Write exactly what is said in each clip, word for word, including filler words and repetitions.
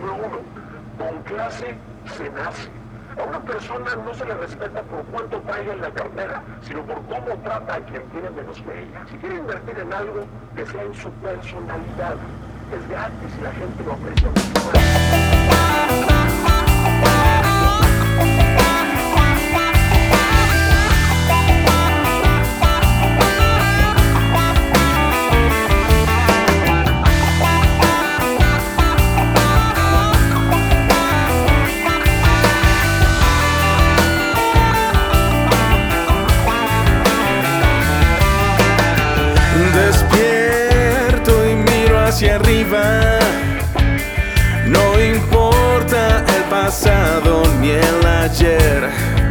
Número uno, con clase se nace. A una persona no se le respeta por cuánto traiga en la cartera, sino por cómo trata a quien tiene menos que ella. Si quiere invertir en algo, que sea en su personalidad. Es gratis y la gente lo aprecia mucho más. Despierto y miro hacia arriba. No importa el pasado ni el ayer.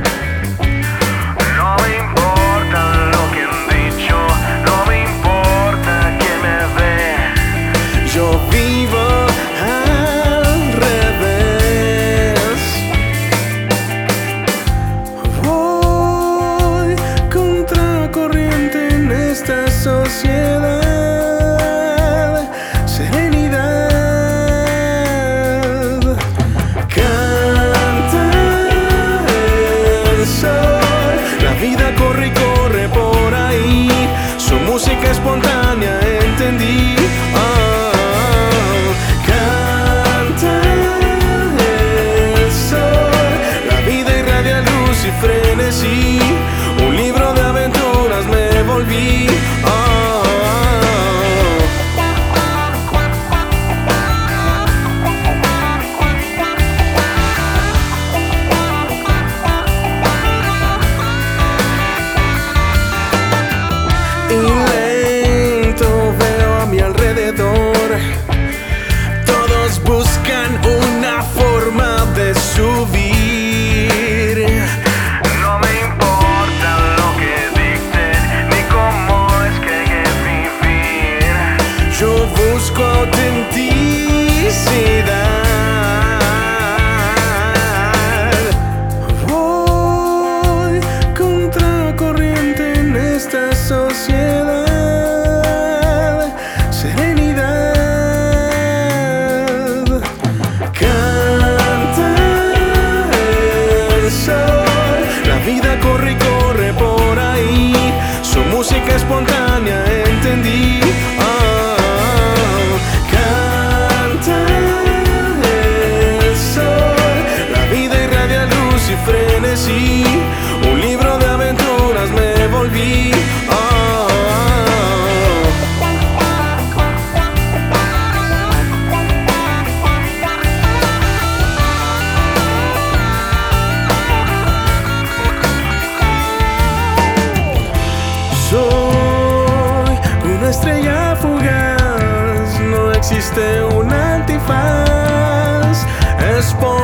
No me importa lo que han dicho, no me importa quién me ve. Yo vivo al revés. Voy contra la corriente en esta sociedad. Corre y corre por ahí, su música espontánea entendí. Oh, canta el sol, la vida irradia luz y frenesí, un libro de aventuras me volví. Oh, y lento veo a mi alrededor. Todos buscan una forma de subir. No me importa lo que dicten ni cómo es que hay que vivir. Yo busco autenticidad. Voy contra la corriente en esta sociedad. Serenidad. Canta el sol, la vida corre y corre por ahí, su música espontánea entendí. Oh, canta el sol, la vida irradia luz y frenesí, un libro de aventuras me volví. Soy una estrella fugaz, no existe un antifaz. Es por